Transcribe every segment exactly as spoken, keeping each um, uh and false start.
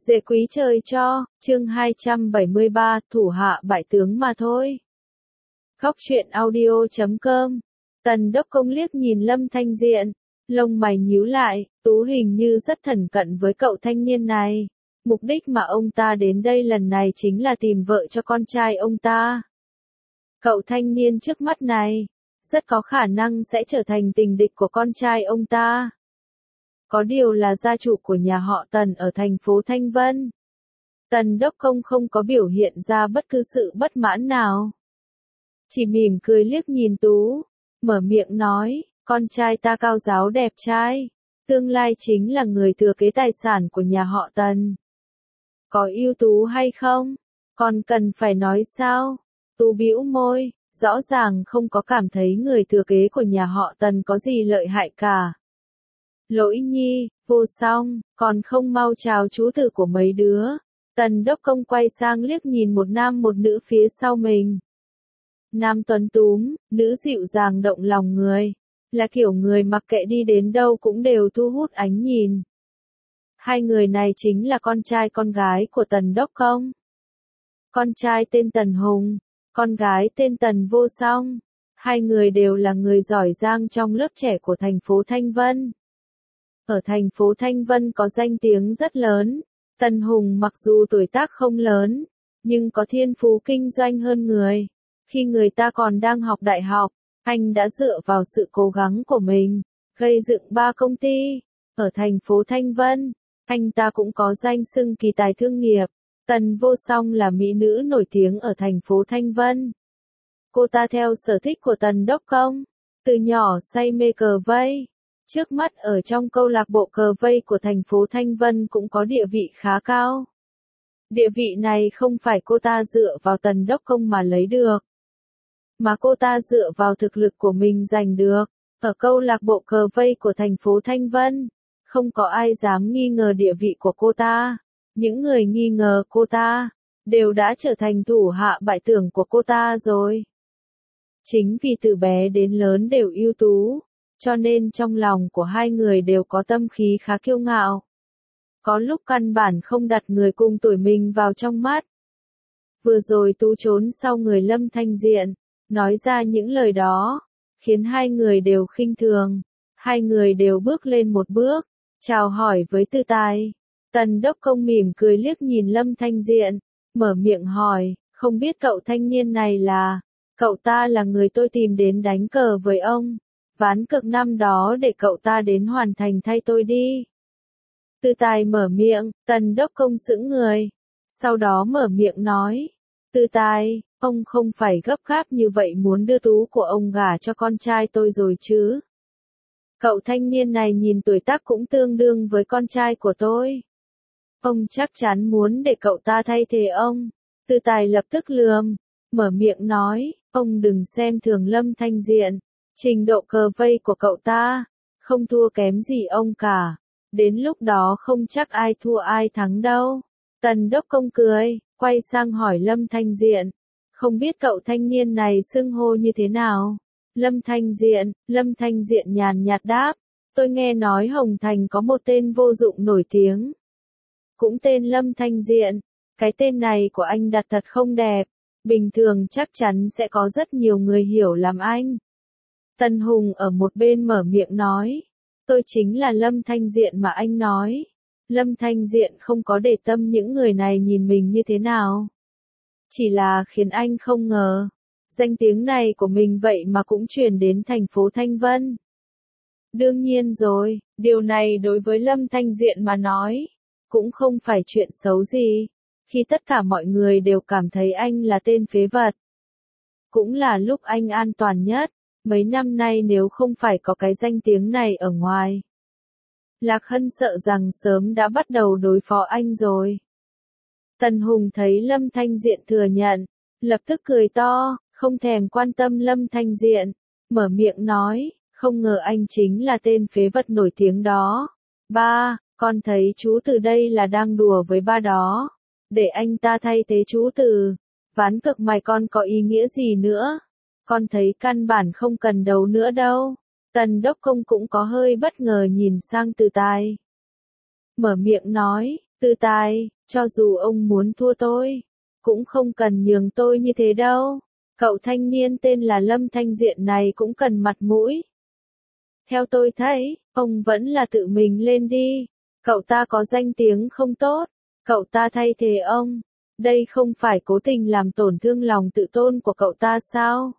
Dễ quý trời cho, chương hai trăm bảy mươi ba, thủ hạ bại tướng mà thôi. Góc truyện audio chấm com. Tần Đốc Công liếc nhìn Lâm Thanh Diện, lông mày nhíu lại, Tú hình như rất thân cận với cậu thanh niên này. Mục đích mà ông ta đến đây lần này chính là tìm vợ cho con trai ông ta. Cậu thanh niên trước mắt này, rất có khả năng sẽ trở thành tình địch của con trai ông ta. Có điều là gia chủ của nhà họ Tần ở thành phố Thanh Vân. Tần Đốc Công không có biểu hiện ra bất cứ sự bất mãn nào. Chỉ mỉm cười liếc nhìn Tú, mở miệng nói, con trai ta cao ráo đẹp trai, tương lai chính là người thừa kế tài sản của nhà họ Tần. Có ưu tú hay không? Còn cần phải nói sao? Tú bĩu môi, rõ ràng không có cảm thấy người thừa kế của nhà họ Tần có gì lợi hại cả. Lỗi nhi, vô song, còn không mau chào chú tử của mấy đứa. Tần Đốc Công quay sang liếc nhìn một nam một nữ phía sau mình. Nam tuấn túm, nữ dịu dàng động lòng người, là kiểu người mặc kệ đi đến đâu cũng đều thu hút ánh nhìn. Hai người này chính là con trai con gái của Tần Đốc Công. Con trai tên Tần Hùng, con gái tên Tần Vô Song. Hai người đều là người giỏi giang trong lớp trẻ của thành phố Thanh Vân. Ở thành phố Thanh Vân có danh tiếng rất lớn. Tần Hùng mặc dù tuổi tác không lớn, nhưng có thiên phú kinh doanh hơn người. Khi người ta còn đang học đại học, anh đã dựa vào sự cố gắng của mình, gây dựng ba công ty. Ở thành phố Thanh Vân, anh ta cũng có danh xưng kỳ tài thương nghiệp. Tần Vô Song là mỹ nữ nổi tiếng ở thành phố Thanh Vân. Cô ta theo sở thích của Tần Đốc Công, từ nhỏ say mê cờ vây. Trước mắt ở trong câu lạc bộ cờ vây của thành phố Thanh Vân cũng có địa vị khá cao. Địa vị này không phải cô ta dựa vào Tần Đốc Công mà lấy được, mà cô ta dựa vào thực lực của mình giành được. Ở câu lạc bộ cờ vây của thành phố Thanh Vân, không có ai dám nghi ngờ địa vị của cô ta. Những người nghi ngờ cô ta, đều đã trở thành thủ hạ bại tưởng của cô ta rồi. Chính vì từ bé đến lớn đều ưu tú, cho nên trong lòng của hai người đều có tâm khí khá kiêu ngạo. Có lúc căn bản không đặt người cùng tuổi mình vào trong mắt. Vừa rồi Tú trốn sau người Lâm Thanh Diện, nói ra những lời đó, khiến hai người đều khinh thường. Hai người đều bước lên một bước, chào hỏi với tư tài. Tần Đốc Công mỉm cười liếc nhìn Lâm Thanh Diện, mở miệng hỏi, không biết cậu thanh niên này là, cậu ta là người tôi tìm đến đánh cờ với ông. Ván cược năm đó để cậu ta đến hoàn thành thay tôi đi. Tư tài mở miệng, Tần Đốc Công sững người. Sau đó mở miệng nói, tư tài, ông không phải gấp gáp như vậy muốn đưa Tú của ông gả cho con trai tôi rồi chứ. Cậu thanh niên này nhìn tuổi tác cũng tương đương với con trai của tôi. Ông chắc chắn muốn để cậu ta thay thế ông. Tư tài lập tức lườm, mở miệng nói, ông đừng xem thường Lâm Thanh Diện. Trình độ cờ vây của cậu ta, không thua kém gì ông cả. Đến lúc đó không chắc ai thua ai thắng đâu. Tần Đốc Công cười, quay sang hỏi Lâm Thanh Diện. Không biết cậu thanh niên này xưng hô như thế nào? Lâm Thanh Diện, Lâm Thanh Diện nhàn nhạt đáp. Tôi nghe nói Hồng Thành có một tên vô dụng nổi tiếng. Cũng tên Lâm Thanh Diện. Cái tên này của anh đặt thật không đẹp. Bình thường chắc chắn sẽ có rất nhiều người hiểu lầm anh. Tần Hùng ở một bên mở miệng nói, tôi chính là Lâm Thanh Diện mà anh nói. Lâm Thanh Diện không có để tâm những người này nhìn mình như thế nào. Chỉ là khiến anh không ngờ, danh tiếng này của mình vậy mà cũng truyền đến thành phố Thanh Vân. Đương nhiên rồi, điều này đối với Lâm Thanh Diện mà nói, cũng không phải chuyện xấu gì, khi tất cả mọi người đều cảm thấy anh là tên phế vật. Cũng là lúc anh an toàn nhất. Mấy năm nay nếu không phải có cái danh tiếng này ở ngoài, Lạc Hân sợ rằng sớm đã bắt đầu đối phó anh rồi. Tần Hùng thấy Lâm Thanh Diện thừa nhận, lập tức cười to, không thèm quan tâm Lâm Thanh Diện, mở miệng nói, không ngờ anh chính là tên phế vật nổi tiếng đó. Ba, con thấy chú từ đây là đang đùa với ba đó. Để anh ta thay thế chú từ. Ván cược mày con có ý nghĩa gì nữa? Con thấy căn bản không cần đấu nữa đâu. Tần Đốc Công cũng có hơi bất ngờ nhìn sang tư tài. Mở miệng nói, Tư Tài, cho dù ông muốn thua tôi, cũng không cần nhường tôi như thế đâu. Cậu thanh niên tên là Lâm Thanh Diện này cũng cần mặt mũi. Theo tôi thấy, ông vẫn là tự mình lên đi. Cậu ta có danh tiếng không tốt, cậu ta thay thế ông. Đây không phải cố tình làm tổn thương lòng tự tôn của cậu ta sao?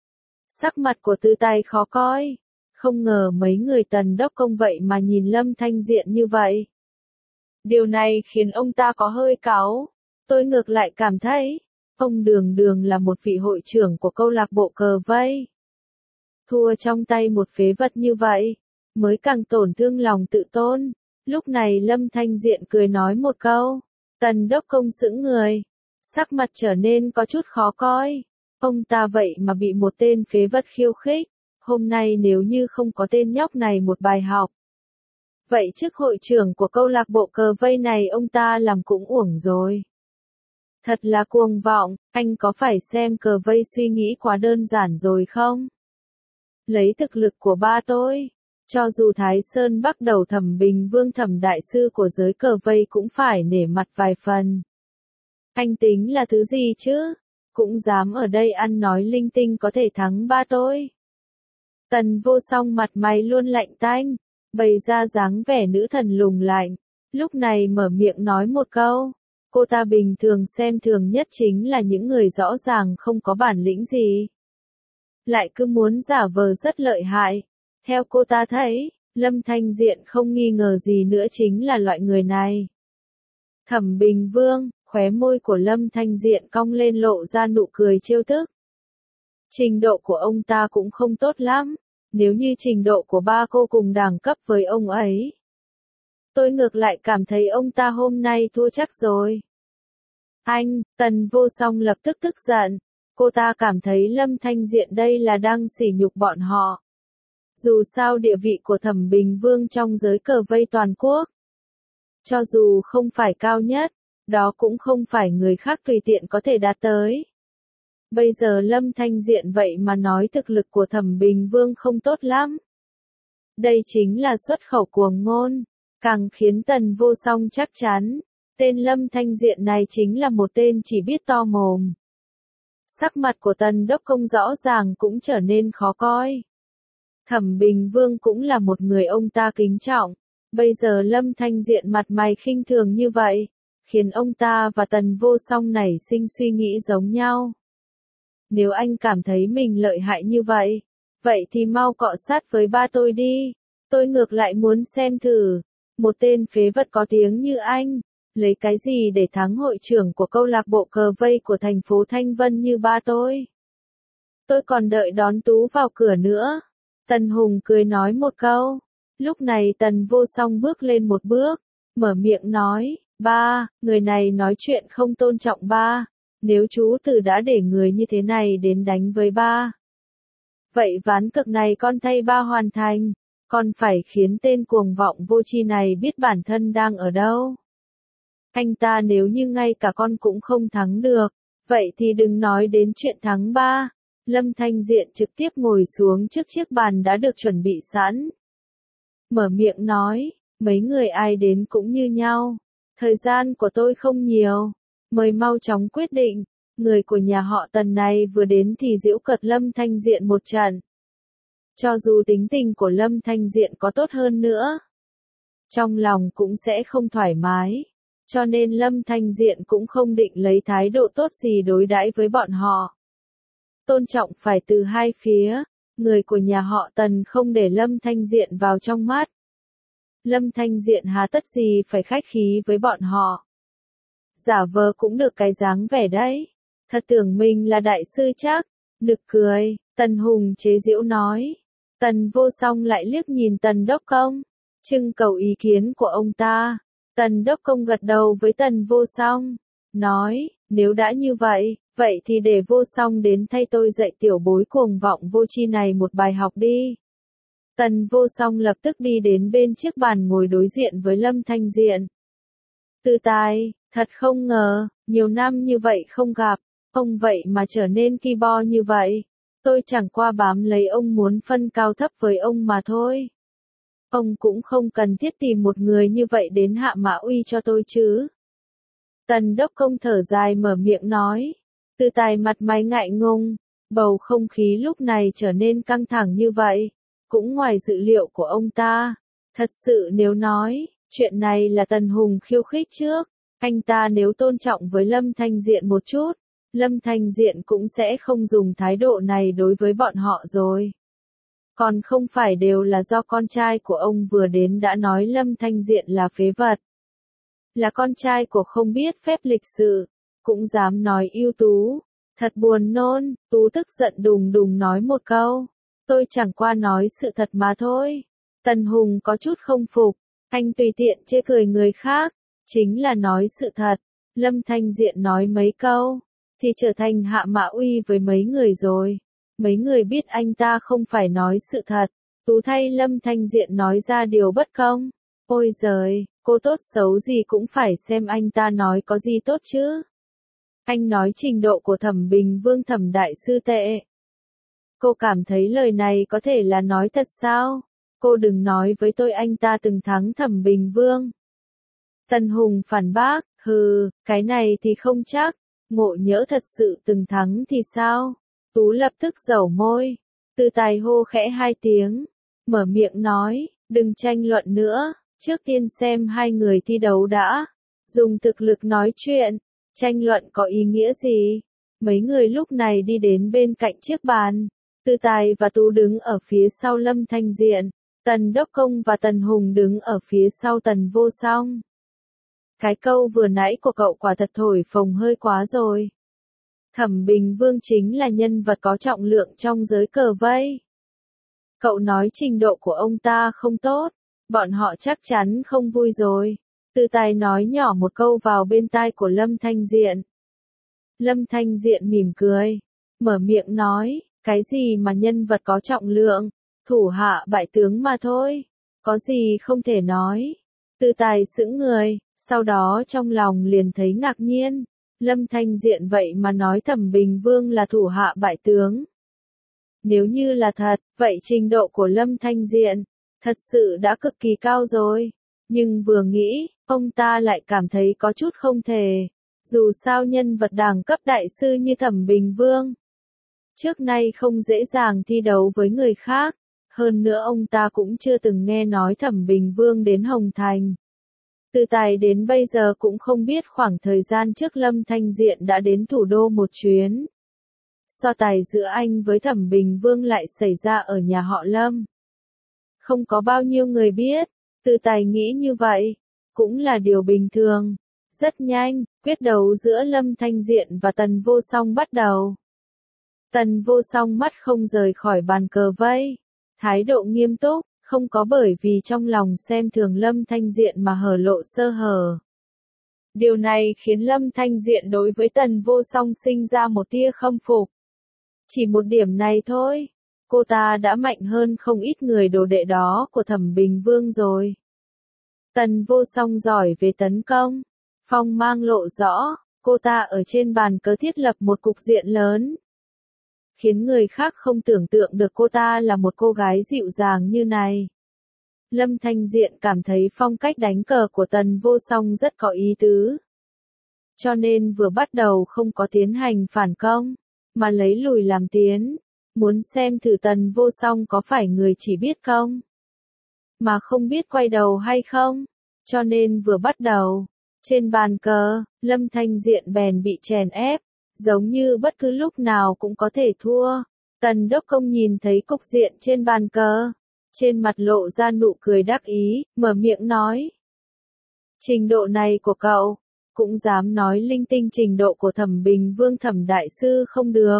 Sắc mặt của Tư Tài khó coi. Không ngờ mấy người Tần Đốc Công vậy mà nhìn Lâm Thanh Diện như vậy. Điều này khiến ông ta có hơi cáu. Tôi ngược lại cảm thấy, ông đường đường là một vị hội trưởng của câu lạc bộ cờ vây. Thua trong tay một phế vật như vậy, mới càng tổn thương lòng tự tôn. Lúc này Lâm Thanh Diện cười nói một câu. Tần Đốc Công sững người. Sắc mặt trở nên có chút khó coi. Ông ta vậy mà bị một tên phế vật khiêu khích. Hôm nay nếu như không có tên nhóc này một bài học, vậy chức hội trưởng của câu lạc bộ cờ vây này ông ta làm cũng uổng rồi. Thật là cuồng vọng, anh có phải xem cờ vây suy nghĩ quá đơn giản rồi không? Lấy thực lực của ba tôi, cho dù Thái Sơn bắt đầu Thẩm Bình Vương Thẩm đại sư của giới cờ vây cũng phải nể mặt vài phần. Anh tính là thứ gì chứ? Cũng dám ở đây ăn nói linh tinh có thể thắng ba tôi. Tần Vô Song mặt mày luôn lạnh tanh, bày ra dáng vẻ nữ thần lùng lạnh. Lúc này mở miệng nói một câu. Cô ta bình thường xem thường nhất chính là những người rõ ràng không có bản lĩnh gì, lại cứ muốn giả vờ rất lợi hại. Theo cô ta thấy, Lâm Thanh Diện không nghi ngờ gì nữa chính là loại người này. Thẩm Bình Vương, khóe môi của Lâm Thanh Diện cong lên lộ ra nụ cười trêu tức. Trình độ của ông ta cũng không tốt lắm, nếu như trình độ của ba cô cùng đẳng cấp với ông ấy. Tôi ngược lại cảm thấy ông ta hôm nay thua chắc rồi. Anh, Tần Vô Song lập tức tức giận. Cô ta cảm thấy Lâm Thanh Diện đây là đang sỉ nhục bọn họ. Dù sao địa vị của Thẩm Bình Vương trong giới cờ vây toàn quốc, cho dù không phải cao nhất, đó cũng không phải người khác tùy tiện có thể đạt tới. Bây giờ Lâm Thanh Diện vậy mà nói thực lực của Thẩm Bình Vương không tốt lắm. Đây chính là xuất khẩu cuồng ngôn, càng khiến Tần Vô Song chắc chắn, tên Lâm Thanh Diện này chính là một tên chỉ biết to mồm. Sắc mặt của Tần Đốc Công rõ ràng cũng trở nên khó coi. Thẩm Bình Vương cũng là một người ông ta kính trọng. Bây giờ Lâm Thanh Diện mặt mày khinh thường như vậy, khiến ông ta và Tần Vô Song nảy sinh suy nghĩ giống nhau. Nếu anh cảm thấy mình lợi hại như vậy, vậy thì mau cọ sát với ba tôi đi. Tôi ngược lại muốn xem thử, một tên phế vật có tiếng như anh, lấy cái gì để thắng hội trưởng của câu lạc bộ cờ vây của thành phố Thanh Vân như ba tôi. Tôi còn đợi đón Tú vào cửa nữa. Tần Hùng cười nói một câu. Lúc này Tần Vô Song bước lên một bước, mở miệng nói, ba, người này nói chuyện không tôn trọng ba. Nếu chú Từ đã để người như thế này đến đánh với ba, vậy ván cược này con thay ba hoàn thành. Con phải khiến tên cuồng vọng vô tri này biết bản thân đang ở đâu. Anh ta nếu như ngay cả con cũng không thắng được, vậy thì đừng nói đến chuyện thắng ba. Lâm Thanh Diện trực tiếp ngồi xuống trước chiếc bàn đã được chuẩn bị sẵn. Mở miệng nói, mấy người ai đến cũng như nhau. Thời gian của tôi không nhiều, mời mau chóng quyết định. Người của nhà họ Tần này vừa đến thì giễu cợt Lâm Thanh Diện một trận. Cho dù tính tình của Lâm Thanh Diện có tốt hơn nữa, trong lòng cũng sẽ không thoải mái. Cho nên Lâm Thanh Diện cũng không định lấy thái độ tốt gì đối đãi với bọn họ. Tôn trọng phải từ hai phía, người của nhà họ Tần không để Lâm Thanh Diện vào trong mắt. Lâm Thanh Diện há tất gì phải khách khí với bọn họ. Giả vờ cũng được cái dáng vẻ đấy. Thật tưởng mình là đại sư chắc. Nực cười, Tần Hùng chế giễu nói. Tần Vô Song lại liếc nhìn Tần Đốc Công, trưng cầu ý kiến của ông ta. Tần Đốc Công gật đầu với Tần Vô Song, nói, nếu đã như vậy, vậy thì để Vô Song đến thay tôi dạy tiểu bối cuồng vọng vô tri này một bài học đi. Tần Vô Song lập tức đi đến bên chiếc bàn ngồi đối diện với Lâm Thanh Diện. Tư Tài, thật không ngờ, nhiều năm như vậy không gặp, ông vậy mà trở nên ki bo như vậy. Tôi chẳng qua bám lấy ông muốn phân cao thấp với ông mà thôi. Ông cũng không cần thiết tìm một người như vậy đến hạ mã uy cho tôi chứ. Tần đốc công thở dài mở miệng nói. Từ Tài mặt mày ngại ngùng, bầu không khí lúc này trở nên căng thẳng như vậy, cũng ngoài dự liệu của ông ta. Thật sự nếu nói, chuyện này là Tần Hùng khiêu khích trước, anh ta nếu tôn trọng với Lâm Thanh Diện một chút, Lâm Thanh Diện cũng sẽ không dùng thái độ này đối với bọn họ rồi. Còn không phải đều là do con trai của ông vừa đến đã nói Lâm Thanh Diện là phế vật. Là con trai của không biết phép lịch sự, cũng dám nói ưu tú. Thật buồn nôn, Tú tức giận đùng đùng nói một câu. Tôi chẳng qua nói sự thật mà thôi. Tần Hùng có chút không phục, anh tùy tiện chê cười người khác, chính là nói sự thật. Lâm Thanh Diện nói mấy câu, thì trở thành hạ mã uy với mấy người rồi. Mấy người biết anh ta không phải nói sự thật, Tú thay Lâm Thanh Diện nói ra điều bất công. Ôi giời, cô tốt xấu gì cũng phải xem anh ta nói có gì tốt chứ. Anh nói trình độ của Thẩm Bình Vương Thẩm đại sư tệ. Cô cảm thấy lời này có thể là nói thật sao? Cô đừng nói với tôi anh ta từng thắng Thẩm Bình Vương. Tần Hùng phản bác, hừ, cái này thì không chắc, ngộ nhỡ thật sự từng thắng thì sao? Tú lập tức dẩu môi, Từ Tài hô khẽ hai tiếng, mở miệng nói, đừng tranh luận nữa, trước tiên xem hai người thi đấu đã, dùng thực lực nói chuyện, tranh luận có ý nghĩa gì? Mấy người lúc này đi đến bên cạnh chiếc bàn, Từ Tài và Tú đứng ở phía sau Lâm Thanh Diện, Tần Đốc Công và Tần Hùng đứng ở phía sau Tần Vô Song. Cái câu vừa nãy của cậu quả thật thổi phồng hơi quá rồi. Thẩm Bình Vương chính là nhân vật có trọng lượng trong giới cờ vây. Cậu nói trình độ của ông ta không tốt, bọn họ chắc chắn không vui rồi. Từ Tài nói nhỏ một câu vào bên tai của Lâm Thanh Diện. Lâm Thanh Diện mỉm cười, mở miệng nói, cái gì mà nhân vật có trọng lượng, thủ hạ bại tướng mà thôi, có gì không thể nói. Từ Tài sững người, sau đó trong lòng liền thấy ngạc nhiên, Lâm Thanh Diện vậy mà nói Thẩm Bình Vương là thủ hạ bại tướng. Nếu như là thật, vậy trình độ của Lâm Thanh Diện, thật sự đã cực kỳ cao rồi. Nhưng vừa nghĩ, ông ta lại cảm thấy có chút không thể. Dù sao nhân vật đẳng cấp đại sư như Thẩm Bình Vương, trước nay không dễ dàng thi đấu với người khác. Hơn nữa ông ta cũng chưa từng nghe nói Thẩm Bình Vương đến Hồng Thành. Từ Tài đến bây giờ cũng không biết khoảng thời gian trước Lâm Thanh Diện đã đến thủ đô một chuyến. So tài giữa anh với Thẩm Bình Vương lại xảy ra ở nhà họ Lâm. Không có bao nhiêu người biết, Từ Tài nghĩ như vậy, cũng là điều bình thường. Rất nhanh, quyết đấu giữa Lâm Thanh Diện và Tần Vô Song bắt đầu. Tần Vô Song mắt không rời khỏi bàn cờ vây, thái độ nghiêm túc, không có bởi vì trong lòng xem thường Lâm Thanh Diện mà hở lộ sơ hở. Điều này khiến Lâm Thanh Diện đối với Tần Vô Song sinh ra một tia khâm phục. Chỉ một điểm này thôi, cô ta đã mạnh hơn không ít người đồ đệ đó của Thẩm Bình Vương rồi. Tần Vô Song giỏi về tấn công, phong mang lộ rõ, cô ta ở trên bàn cờ thiết lập một cục diện lớn, khiến người khác không tưởng tượng được cô ta là một cô gái dịu dàng như này. Lâm Thanh Diện cảm thấy phong cách đánh cờ của Tần Vô Song rất có ý tứ. Cho nên vừa bắt đầu không có tiến hành phản công, mà lấy lùi làm tiến, muốn xem thử Tần Vô Song có phải người chỉ biết công, mà không biết quay đầu hay không. Cho nên vừa bắt đầu, trên bàn cờ, Lâm Thanh Diện bèn bị chèn ép, giống như bất cứ lúc nào cũng có thể thua. Tần Đốc Công nhìn thấy cục diện trên bàn cờ, trên mặt lộ ra nụ cười đắc ý, mở miệng nói. Trình độ này của cậu, cũng dám nói linh tinh trình độ của Thẩm Bình Vương Thẩm đại sư không được.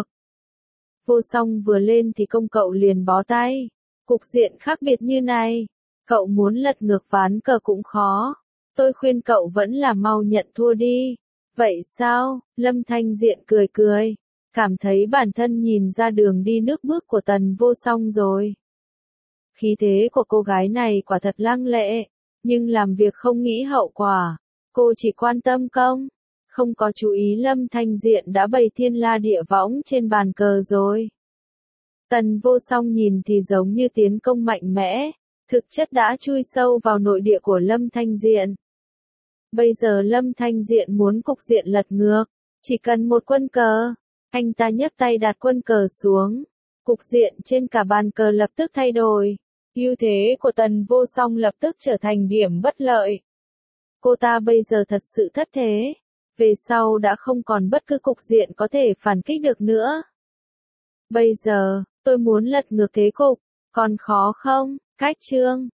Vô Song vừa lên thì công cậu liền bó tay, cục diện khác biệt như này, cậu muốn lật ngược ván cờ cũng khó, tôi khuyên cậu vẫn là mau nhận thua đi. Vậy sao? Lâm Thanh Diện cười cười, cảm thấy bản thân nhìn ra đường đi nước bước của Tần Vô Song rồi. Khí thế của cô gái này quả thật lăng lệ, nhưng làm việc không nghĩ hậu quả, cô chỉ quan tâm công, không có chú ý Lâm Thanh Diện đã bày thiên la địa võng trên bàn cờ rồi. Tần Vô Song nhìn thì giống như tiến công mạnh mẽ, thực chất đã chui sâu vào nội địa của Lâm Thanh Diện. Bây giờ Lâm Thanh Diện muốn cục diện lật ngược, chỉ cần một quân cờ, anh ta nhấc tay đặt quân cờ xuống, cục diện trên cả bàn cờ lập tức thay đổi, ưu thế của Tần Vô Song lập tức trở thành điểm bất lợi. Cô ta bây giờ thật sự thất thế, về sau đã không còn bất cứ cục diện có thể phản kích được nữa. Bây giờ, tôi muốn lật ngược thế cục, còn khó không? Cách chương